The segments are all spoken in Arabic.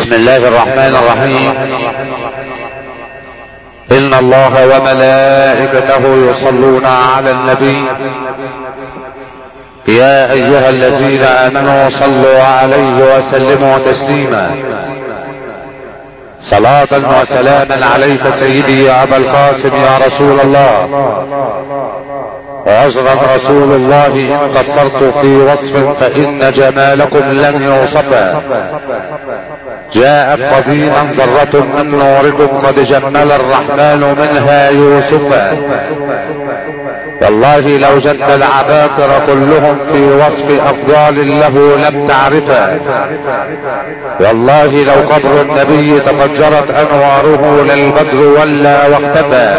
بسم الله الرحمن الرحيم. إن الله وملائكته يصلون على النبي يا أيها الذين آمنوا صلوا عليه وسلموا تسليما. صلاة وسلاما عليك سيدي يا أبا القاسم يا رسول الله. وعذرا رسول الله إن قصرت في وصف فإن جمالكم لم يوصفا. جاءت قديما ذرة من نوركم قد جمل الرحمن منها يوسفا. والله لو جد العباقرة كلهم في وصف أفضال له لم تعرفا. والله لو قبر النبي تفجرت أنواره للبدر ولا واختفى.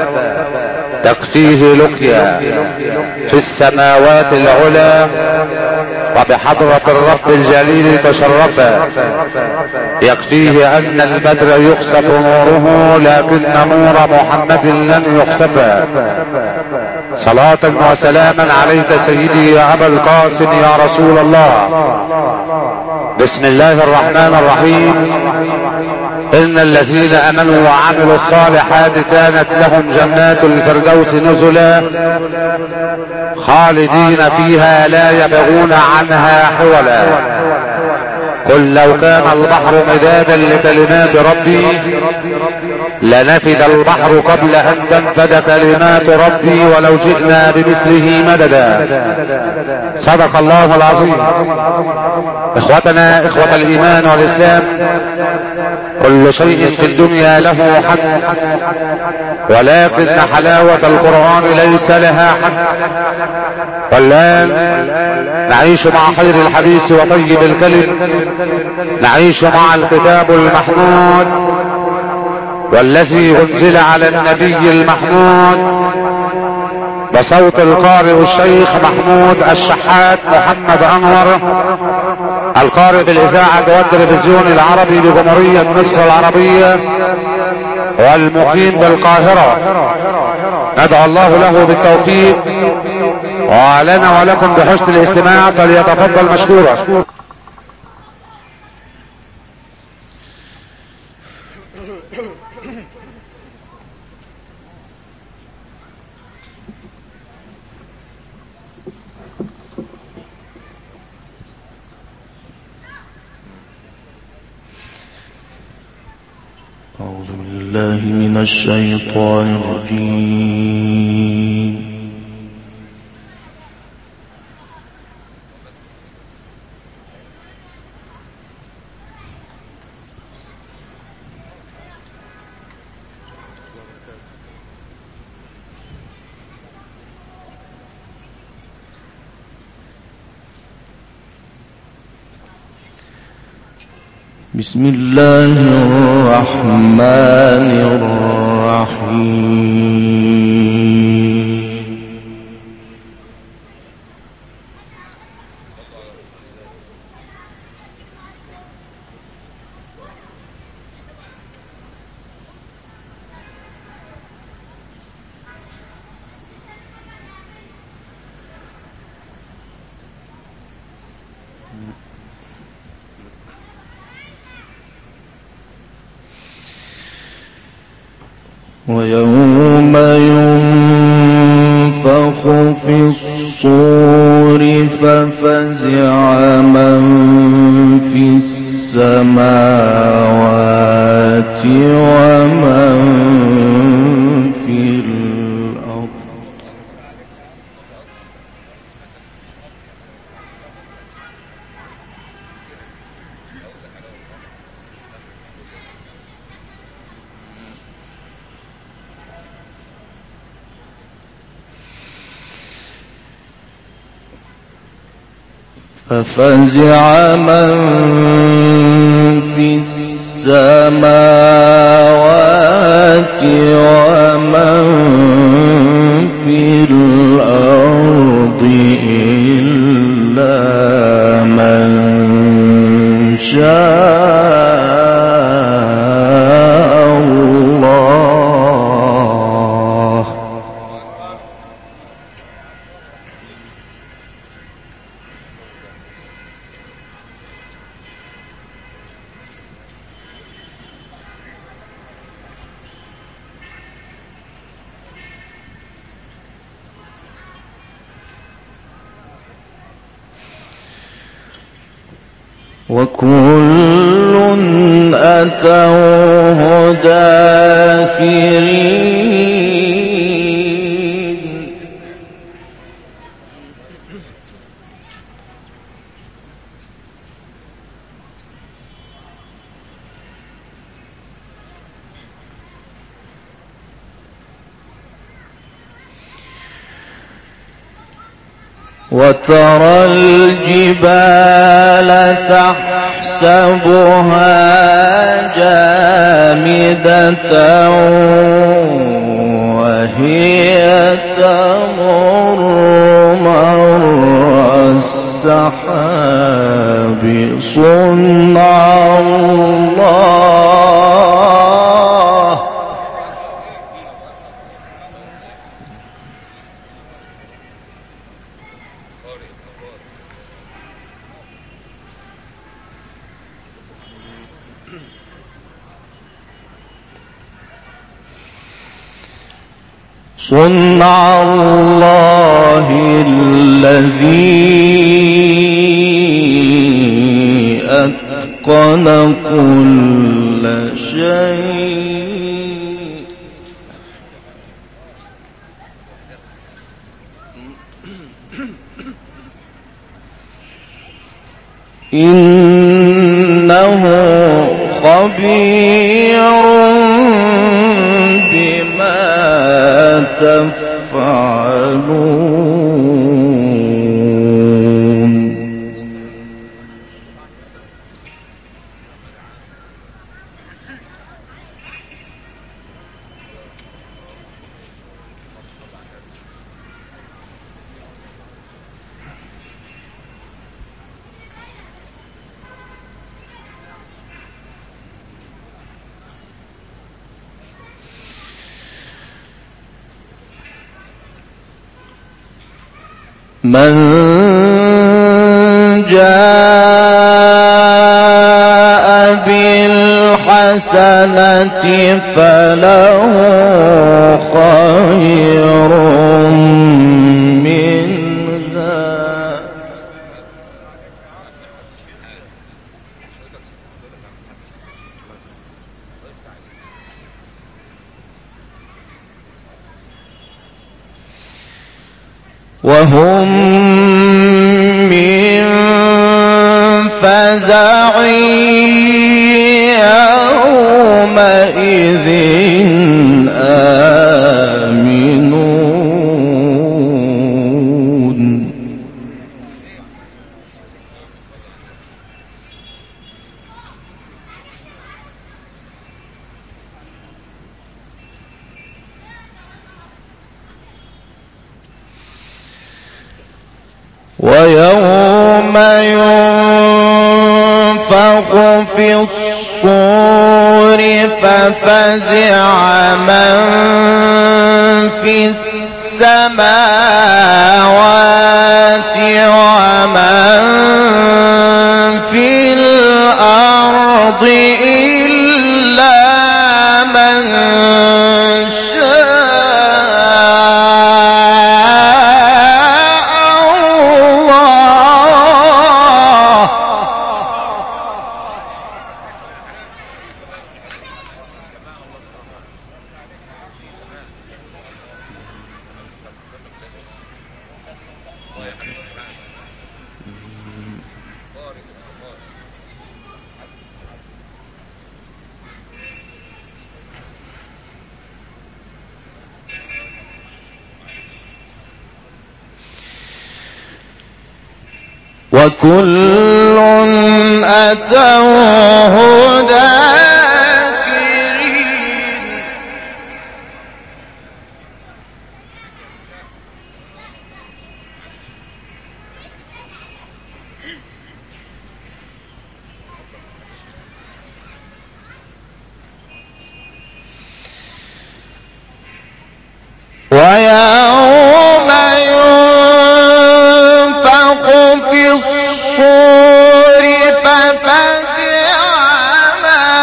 تكفيه لقيا في السماوات العلى وبحضرة الرب الجليل تشرفا. يكفيه أن البدر يخسف نوره لكن نور محمد لن يخسفا. صلاة وسلاما عليك سيدي يا أبا القاسم يا رسول الله. بسم الله الرحمن الرحيم. إن الذين آمنوا وعملوا الصالحات كانت لهم جنات الفردوس نزلا خالدين فيها لا يبغون عنها حولا. قل لو كان البحر مدادا لكلمات ربي لنفد البحر قبل أن تنفد كلمات ربي ولو جئنا بمثله مددا. صدق الله العظيم. إخوتنا إخوة الإيمان والإسلام، كل شيء في الدنيا له حد، ولكن حلاوة القرآن ليس لها حد. والآن نعيش مع خير الحديث وطيب الكلم، نعيش مع الكتاب المحمود والذي أنزل على النبي المحمود بصوت القارئ الشيخ محمود الشحات محمد أنور، القارئ بالإذاعة والتلفزيون العربي بجمهورية مصر العربية والمقيم بالقاهرة. ندعو الله له بالتوفيق وعلينا ولكم بحسن الاستماع، فليتفضل مشكورا. أعوذ بالله من الشيطان الرجيم. بسم الله الرحمن الرحيم. ويوم ينفخ في الصور ففزع من في السماوات ومن في الأرض ففزع من في السماوات ومن في الأرض إلا من شاء الله. وكل أتوه داخرين. وترى الجبال تحسبها جامدة وهي تمر مر السحاب صنع الله. صنع الله الذي أتقن كل شيء. إنه خبير بما تفعلون. من جاء بالحسنة فله خير منها وهم من فزع يومئذ آمنون. ويوم ينفخ في الصور ففزع من في السماوات ومن في الأرض إلا من وكل أتوه داخرين. ويوم ينفخ في الصور ففزع من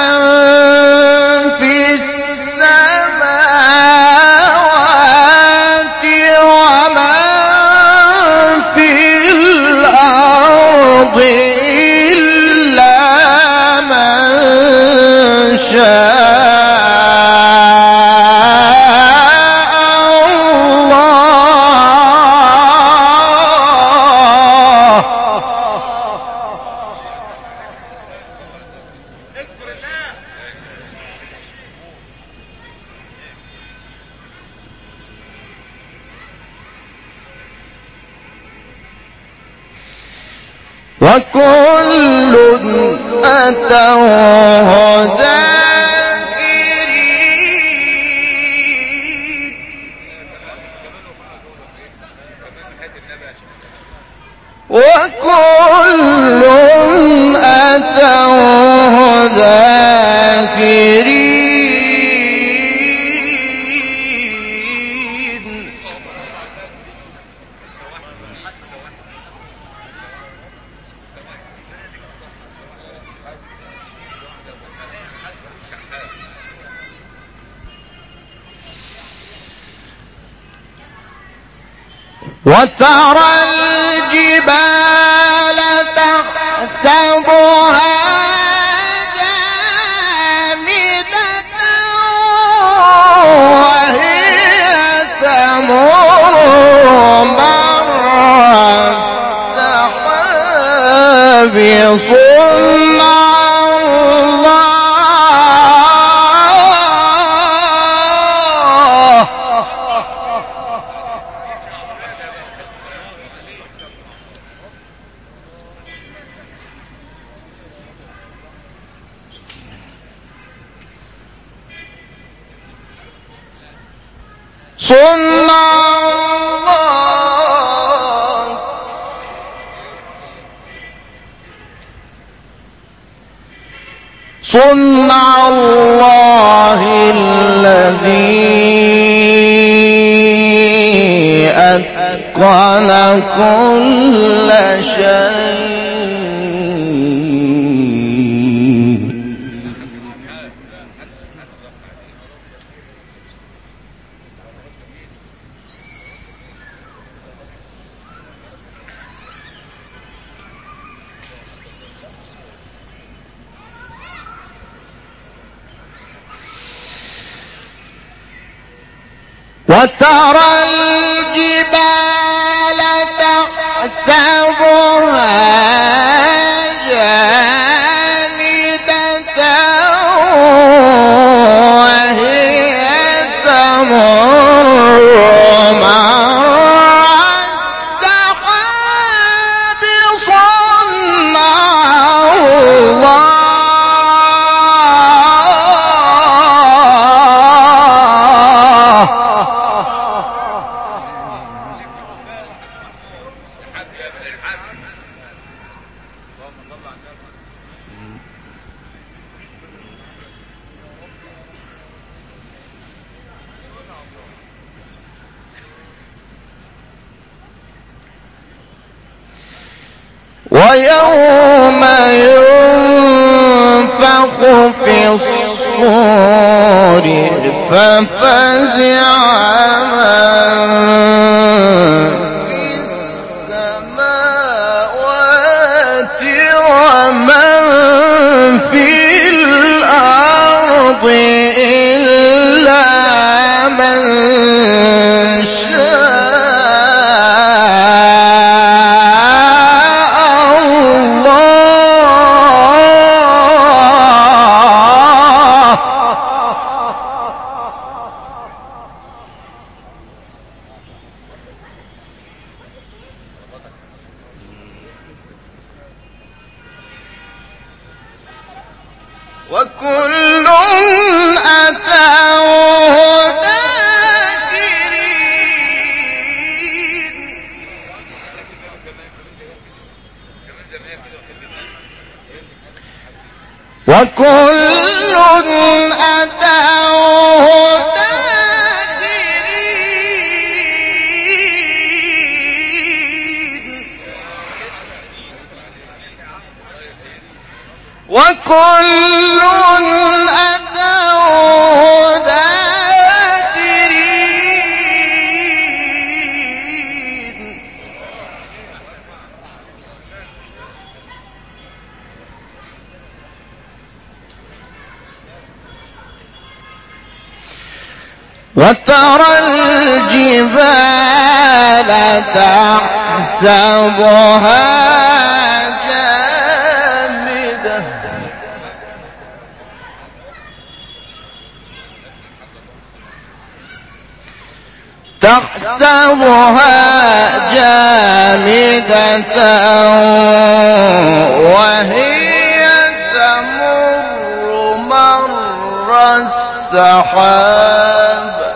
وكل أتوه ذاكرين وكل أتوه ذاكرين وترى الجبال تحسبها جامدة وهي تمر مر السحاب صنع صنع الله الذي أتقن كل شيء وترى الجبال تحسبها جامدة وهي تمر مر السحاب صنع الله ويوم ينفخ في الصور ففزع من في السماوات ومن في الأرض إلا من شاء وكل أتوه داخرين وكل أتوه داخرين وكل أتوه داخرين وترى الجبال تحسبها جامدة السحاب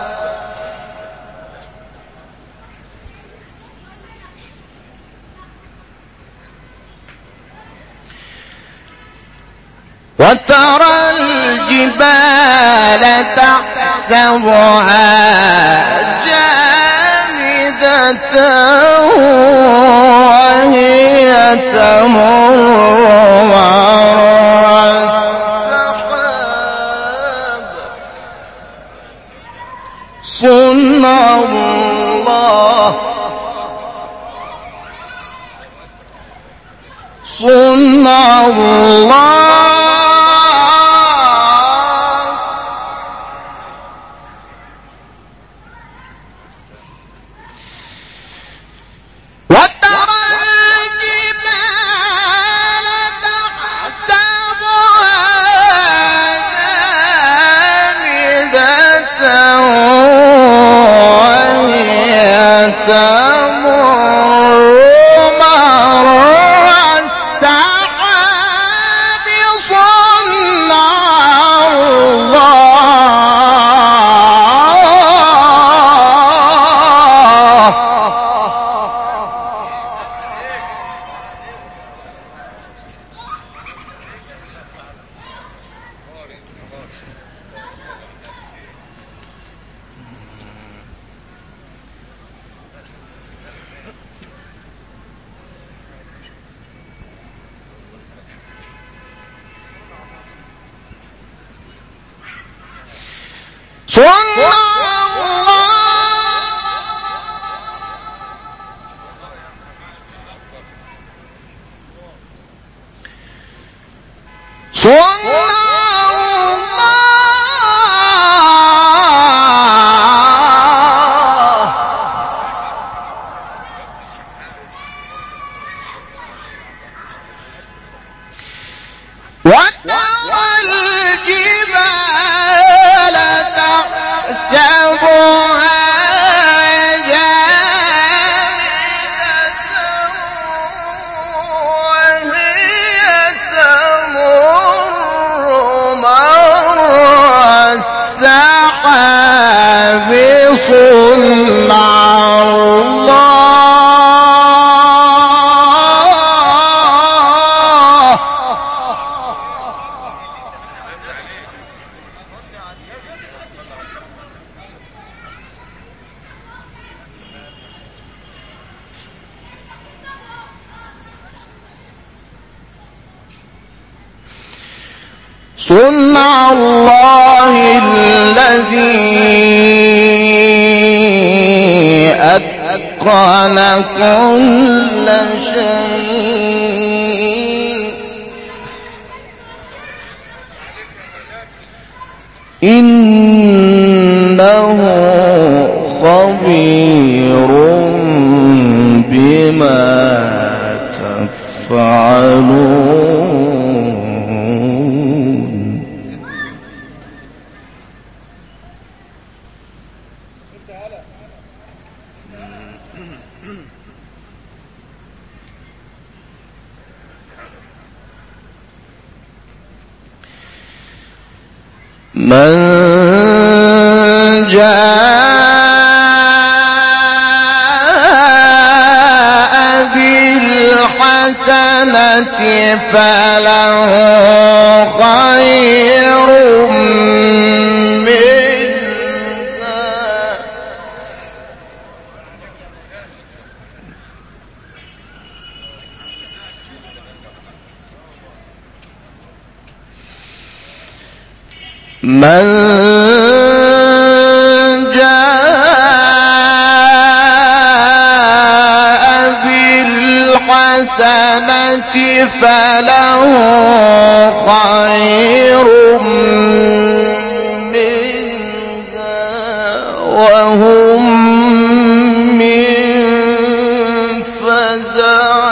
وترى الجبال تحسبها جامدة وهي تمر مر السحاب صنع الله صنع الله صنع الله الذي أتقن كل شيء إنه خبير بما تفعلون. من جاء بالحسنة فله خير منها من جاء بالحسنة فله خير منها وهم من فزع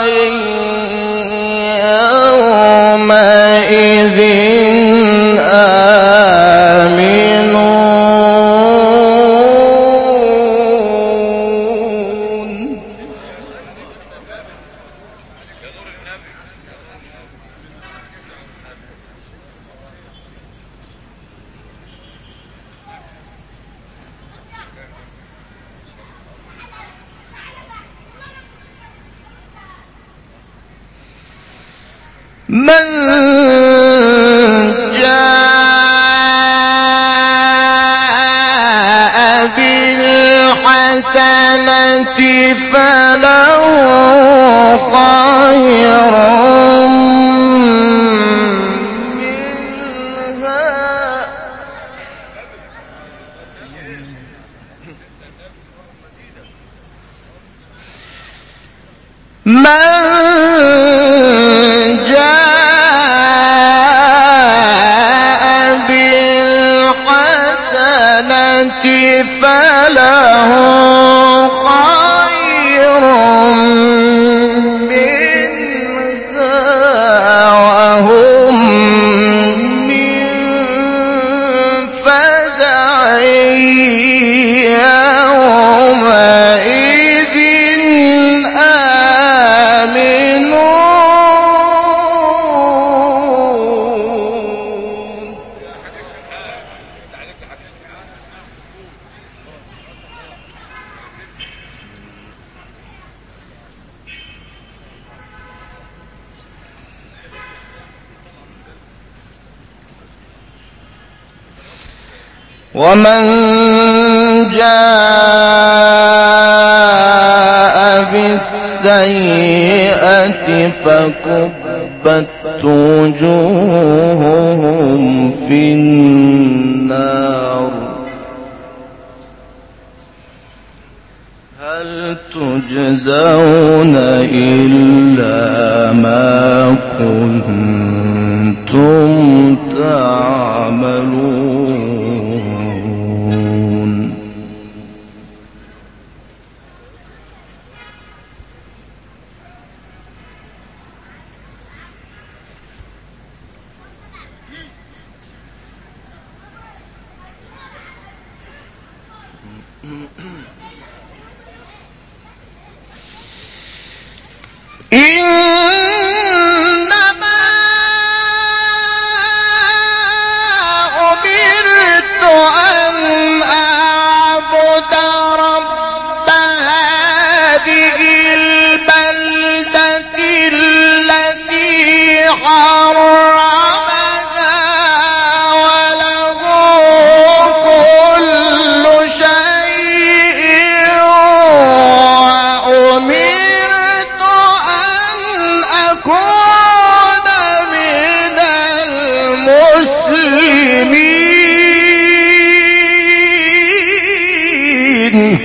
يومئذ من جاء بالحسنة فله خير منها. من جاء بالحسنة فله خير منها وهم من فزع يومئذ ومن جاء بالسيئة فكبت وجوههم في النار هل تجزون إلا ما كنتم تعملون. إنما أمرت أن أعبد رب هذه البلدة التي حرمها وله كل شيء وأمرت أن أكون من المسلمين.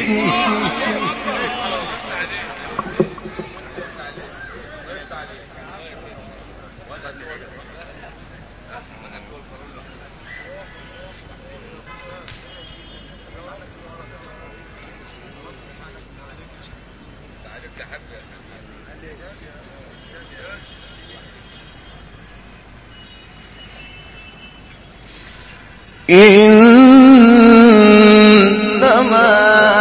إنما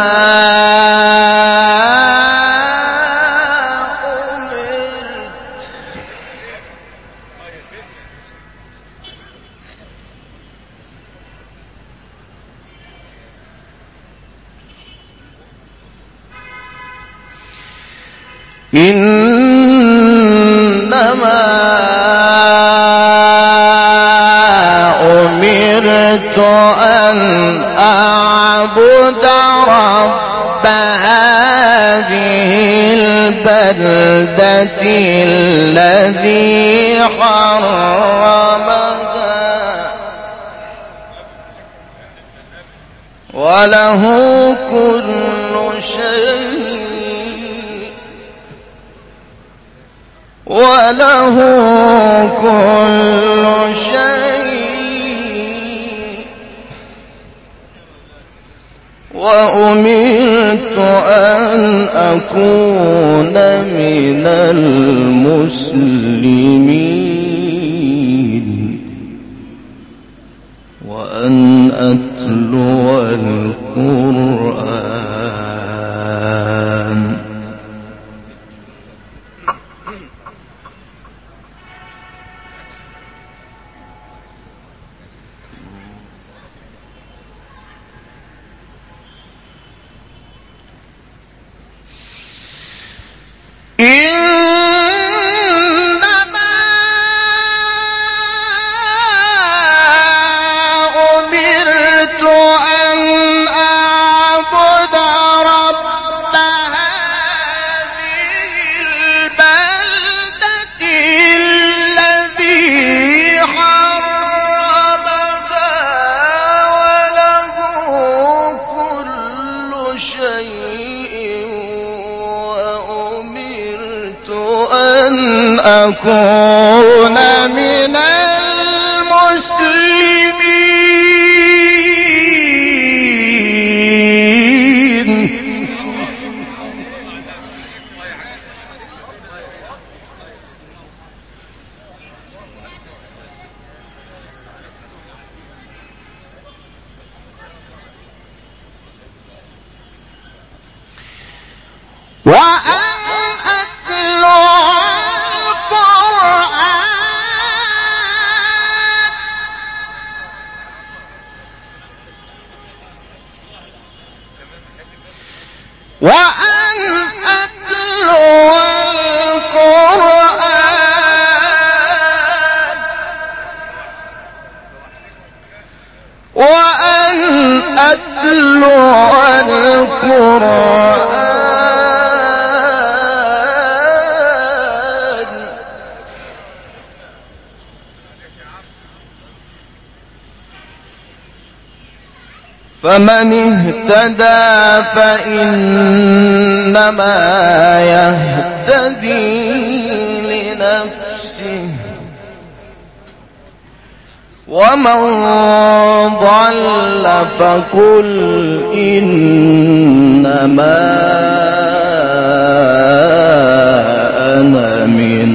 أمرت أن أعبد رب هذه البلدة الذي حرمها وله كل شيء وأمرت أن أكون من المسلمين وأن أتلو القرآن. إنما أكون من المسلمين. فمن اهتدى فإنما يهتدي لنفسه، ومن ضل فقل إنما أنا من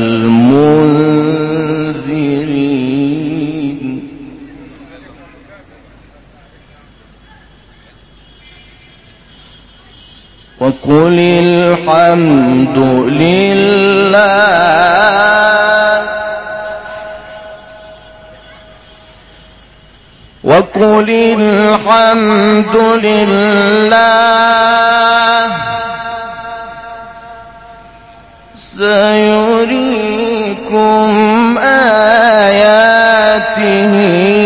المنذرين. وقل الحمد لله، وقل الحمد لله سيريكم آياته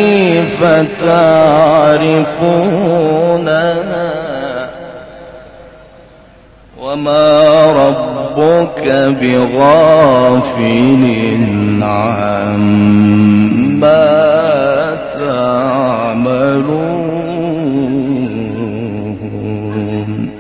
فتعرفونها، وما ربك بغافل عما تعملون.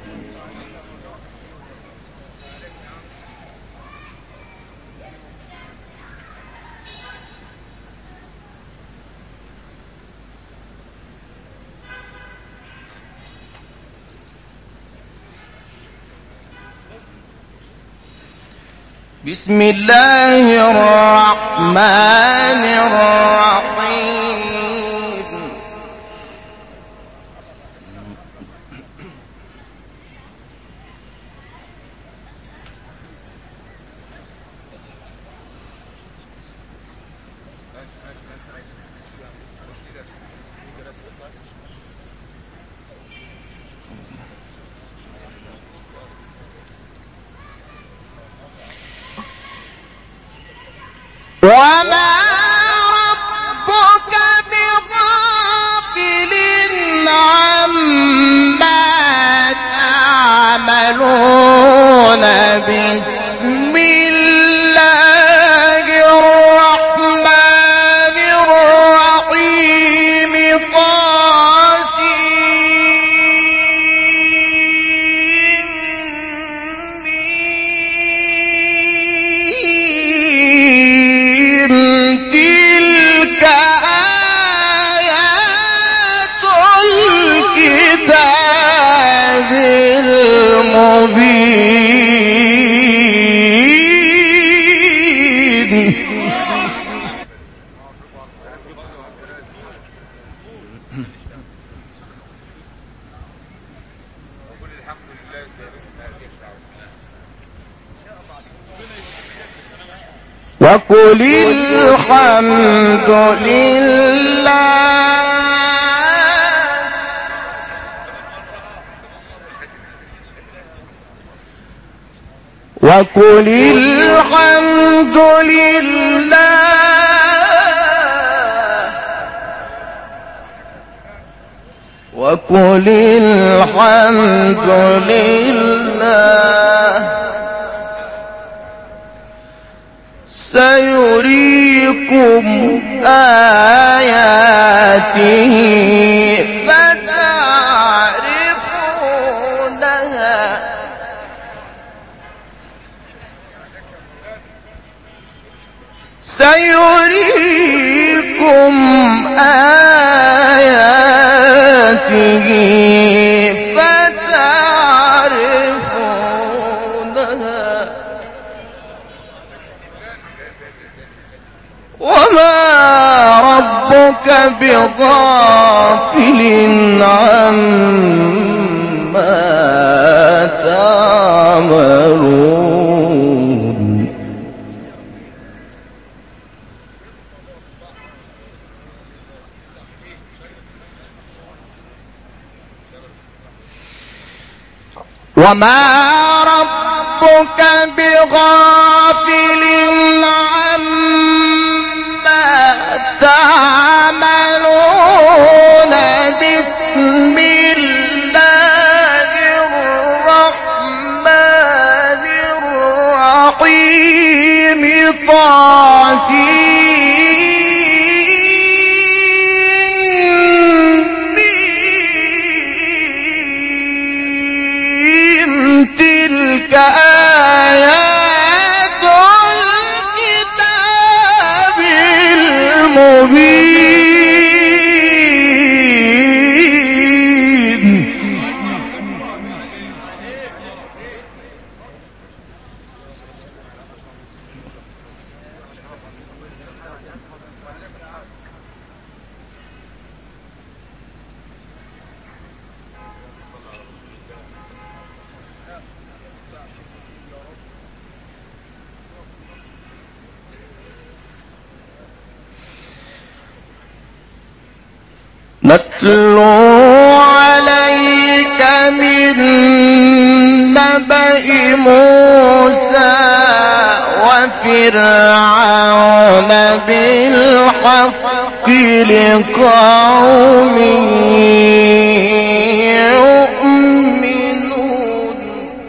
بسم الله الرحمن الرحيم. وما ربك بغافل عما تعملون. بسم الله الرحمن الرحيم. وقل الحمد لله، وقل الحمد لله، وقل الحمد لله سيريكم آياته فتعرفونها، سيريكم آياته فتعرفونها وما ربك بغافل عما تعملون وما ربك بغافل عما تعملون بسم الله الرحمن الرحيم تلك آيات الكتاب المبين نتلو عليك من نبأ موسى وفرعون بالحق لقوم يؤمنون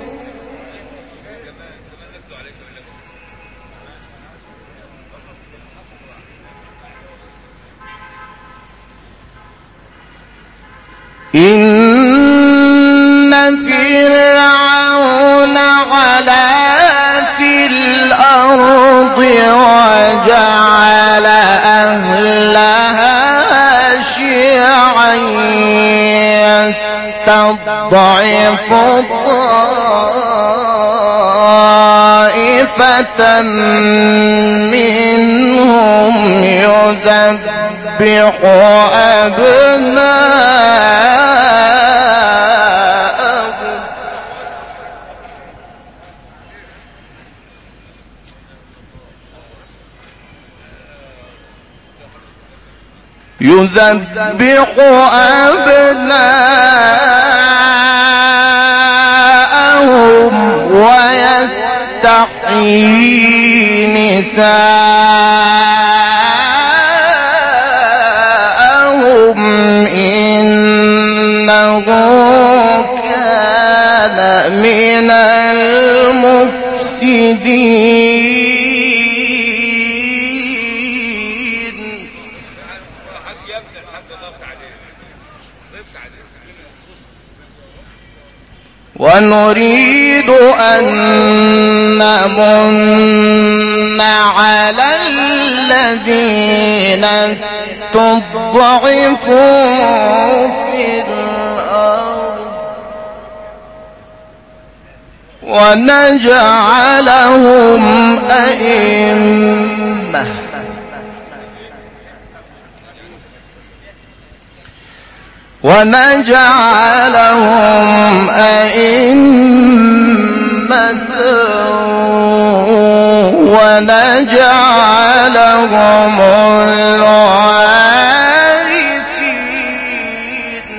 إن فرعون علا في الأرض وجعل أهلها شيعا يستضعف طائفة منهم يذبح أبناءهم ويستحيي نساءهم إنه كان من المفسدين ونريد أن نمن على الذين استضعفوا في الأرض ونجعلهم أئمة ونجعلهم الوارثين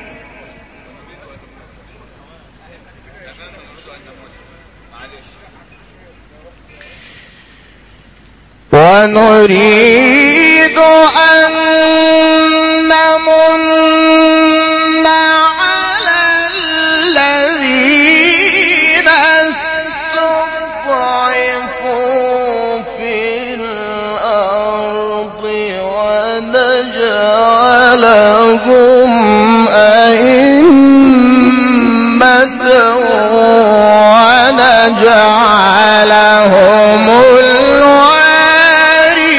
ونريد أن نمن على الذين استضعفوا في الأرض ونجعلهم أئمة ونجعلهم الوارثين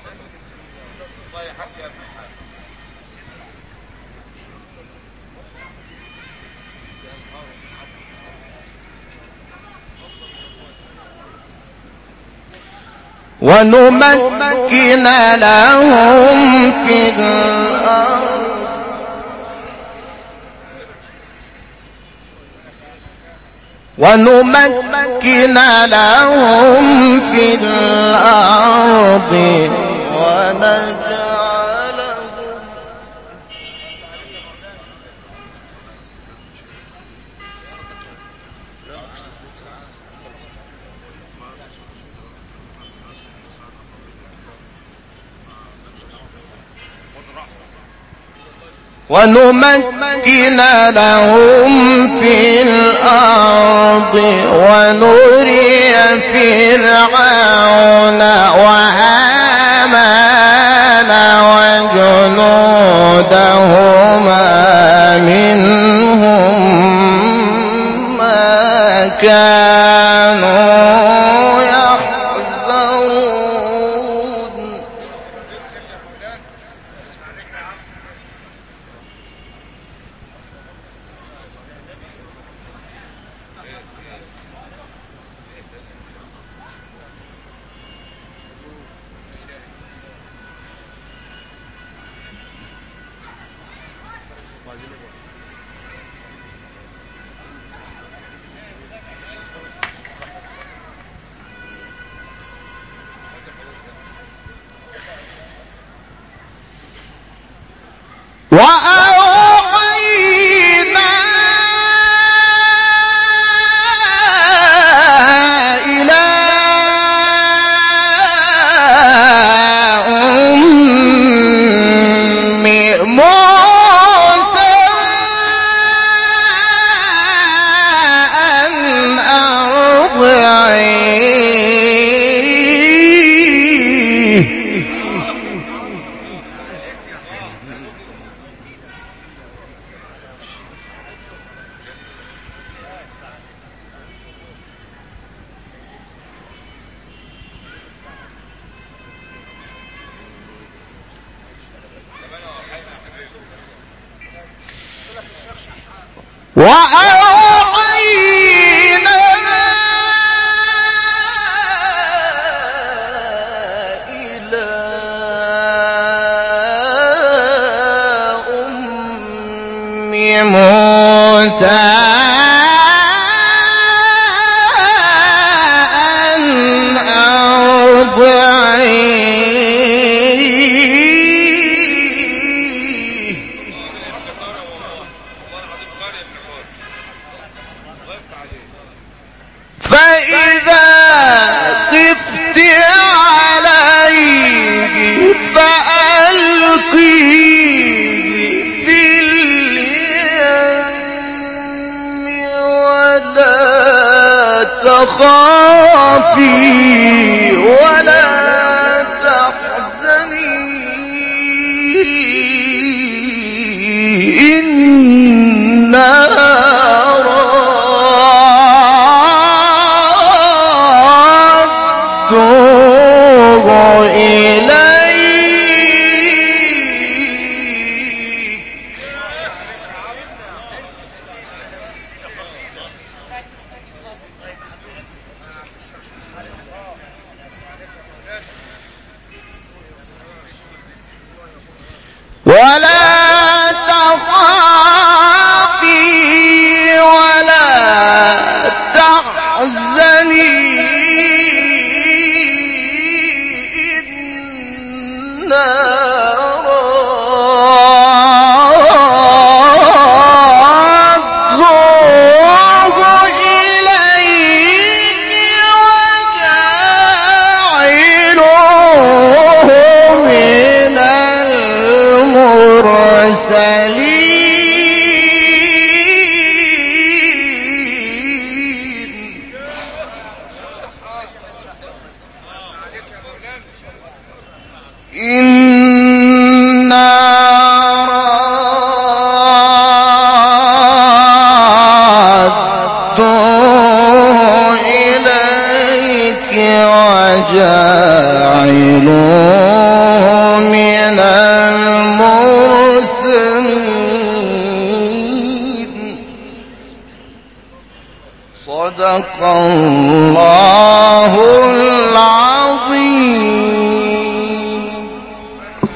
ونمكن لهم في الأرض ونمكن لهم في الأرض ونمكن لهم في الأرض ونري فرعون وهامان وجنودهما منهم ما كانوا يحذرون. وأوحينا إلى أم موسى أن أرضعيه وأوحينا إلى أم موسى أن أرضعيه فإذا خفت عليه فألقيه في اليم ولا تخافي ولا تحزني إنا ولا تخافي ولا تحزني إنا رادوه إليك وجاعلوه من المرسلين. إن صدق الله